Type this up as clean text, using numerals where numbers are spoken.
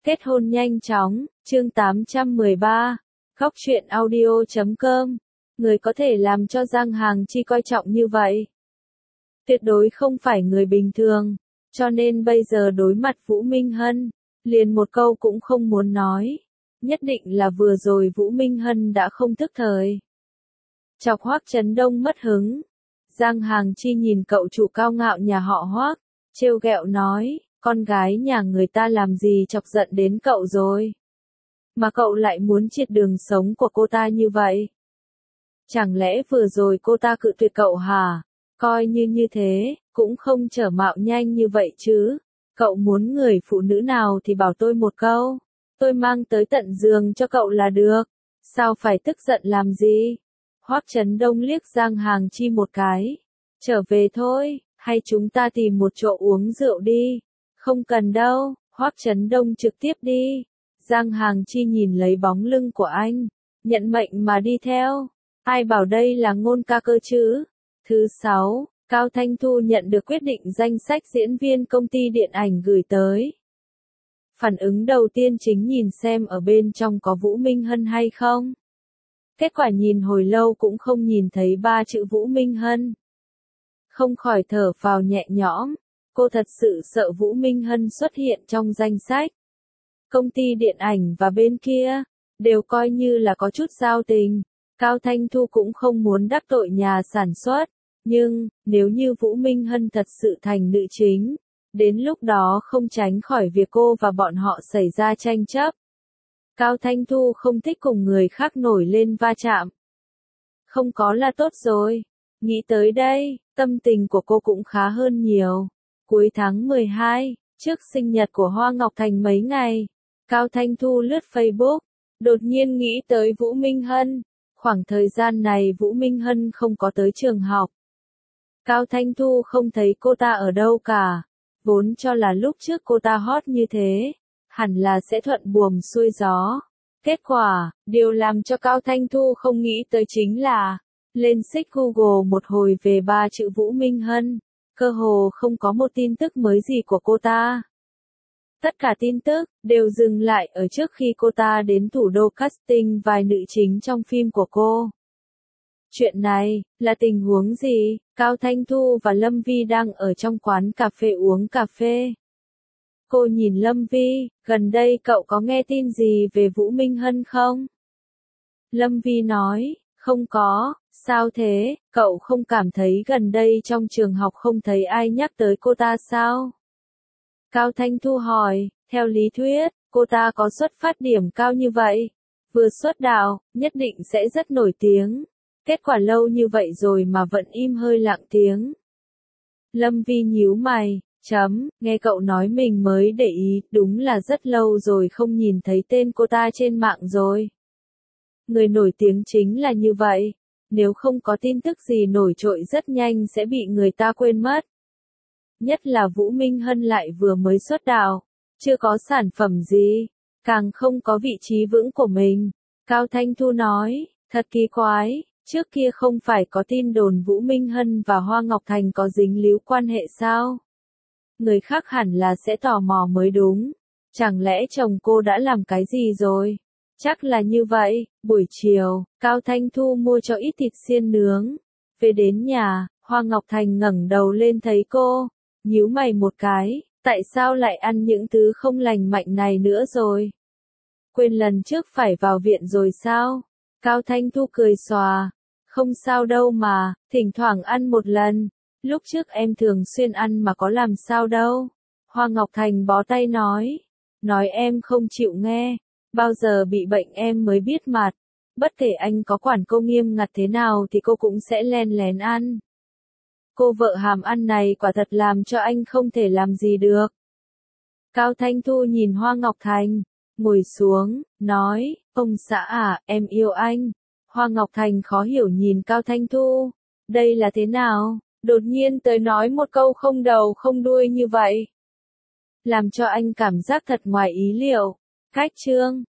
Kết hôn nhanh chóng, chương 813, Góc truyện audio.com. Người có thể làm cho Giang Hàng Chi coi trọng như vậy tuyệt đối không phải người bình thường, cho nên bây giờ đối mặt Vũ Minh Hân, liền một câu cũng không muốn nói. Nhất định là vừa rồi Vũ Minh Hân đã không thức thời, chọc Hoắc Chấn Đông mất hứng. Giang Hàng Chi nhìn cậu chủ cao ngạo nhà họ Hoắc, trêu ghẹo nói, con gái nhà người ta làm gì chọc giận đến cậu rồi, mà cậu lại muốn triệt đường sống của cô ta như vậy. Chẳng lẽ vừa rồi cô ta cự tuyệt cậu hả? Coi như thế, cũng không trở mạo nhanh như vậy chứ. Cậu muốn người phụ nữ nào thì bảo tôi một câu, tôi mang tới tận giường cho cậu là được. Sao phải tức giận làm gì? Hoắc Chấn Đông liếc Giang Hàng Chi một cái. Trở về thôi, hay chúng ta tìm một chỗ uống rượu đi. Không cần đâu, Hoắc Chấn Đông trực tiếp đi. Giang Hàng Chi nhìn lấy bóng lưng của anh, nhận mệnh mà đi theo. Ai bảo đây là ngôn ca cơ chứ? Thứ 6, Cao Thanh Thu nhận được quyết định danh sách diễn viên công ty điện ảnh gửi tới. Phản ứng đầu tiên chính nhìn xem ở bên trong có Vũ Minh Hân hay không. Kết quả nhìn hồi lâu cũng không nhìn thấy 3 chữ Vũ Minh Hân. Không khỏi thở phào nhẹ nhõm, cô thật sự sợ Vũ Minh Hân xuất hiện trong danh sách. Công ty điện ảnh và bên kia, đều coi như là có chút giao tình. Cao Thanh Thu cũng không muốn đắc tội nhà sản xuất, nhưng, nếu như Vũ Minh Hân thật sự thành nữ chính, đến lúc đó không tránh khỏi việc cô và bọn họ xảy ra tranh chấp. Cao Thanh Thu không thích cùng người khác nổi lên va chạm. Không có là tốt rồi. Nghĩ tới đây, tâm tình của cô cũng khá hơn nhiều. Cuối tháng 12, trước sinh nhật của Hoa Ngọc Thành mấy ngày, Cao Thanh Thu lướt Facebook, đột nhiên nghĩ tới Vũ Minh Hân. Khoảng thời gian này Vũ Minh Hân không có tới trường học. Cao Thanh Thu không thấy cô ta ở đâu cả. Vốn cho là lúc trước cô ta hot như thế, hẳn là sẽ thuận buồm xuôi gió. Kết quả, điều làm cho Cao Thanh Thu không nghĩ tới chính là, lên search Google một hồi về 3 chữ Vũ Minh Hân, cơ hồ không có một tin tức mới gì của cô ta. Tất cả tin tức đều dừng lại ở trước khi cô ta đến thủ đô casting vai nữ chính trong phim của cô. Chuyện này là tình huống gì? Cao Thanh Thu và Lâm Vi đang ở trong quán cà phê uống cà phê. Cô nhìn Lâm Vi, gần đây cậu có nghe tin gì về Vũ Minh Hân không? Lâm Vi nói, không có, sao thế, cậu không cảm thấy gần đây trong trường học không thấy ai nhắc tới cô ta sao? Cao Thanh Thu hỏi, theo lý thuyết, cô ta có xuất phát điểm cao như vậy, vừa xuất đạo, nhất định sẽ rất nổi tiếng. Kết quả lâu như vậy rồi mà vẫn im hơi lặng tiếng. Lâm Vi nhíu mày, nghe cậu nói mình mới để ý, đúng là rất lâu rồi không nhìn thấy tên cô ta trên mạng rồi. Người nổi tiếng chính là như vậy, nếu không có tin tức gì nổi trội rất nhanh sẽ bị người ta quên mất. Nhất là Vũ Minh Hân lại vừa mới xuất đạo, chưa có sản phẩm gì, càng không có vị trí vững của mình. Cao Thanh Thu nói, thật kỳ quái, trước kia không phải có tin đồn Vũ Minh Hân và Hoa Ngọc Thành có dính líu quan hệ sao? Người khác hẳn là sẽ tò mò mới đúng. Chẳng lẽ chồng cô đã làm cái gì rồi? Chắc là như vậy. Buổi chiều, Cao Thanh Thu mua cho ít thịt xiên nướng. Về đến nhà, Hoa Ngọc Thành ngẩng đầu lên thấy cô, nhíu mày một cái, tại sao lại ăn những thứ không lành mạnh này nữa rồi? Quên lần trước phải vào viện rồi sao? Cao Thanh Thu cười xòa, không sao đâu mà, thỉnh thoảng ăn một lần, lúc trước em thường xuyên ăn mà có làm sao đâu. Hoa Ngọc Thành bó tay nói em không chịu nghe, bao giờ bị bệnh em mới biết mặt, bất kể anh có quản cô nghiêm ngặt thế nào thì cô cũng sẽ len lén ăn. Cô vợ hàm ăn này quả thật làm cho anh không thể làm gì được. Cao Thanh Thu nhìn Hoa Ngọc Thành, ngồi xuống, nói, ông xã à, em yêu anh. Hoa Ngọc Thành khó hiểu nhìn Cao Thanh Thu, đây là thế nào, đột nhiên tới nói một câu không đầu không đuôi như vậy. Làm cho anh cảm giác thật ngoài ý liệu. Cách chương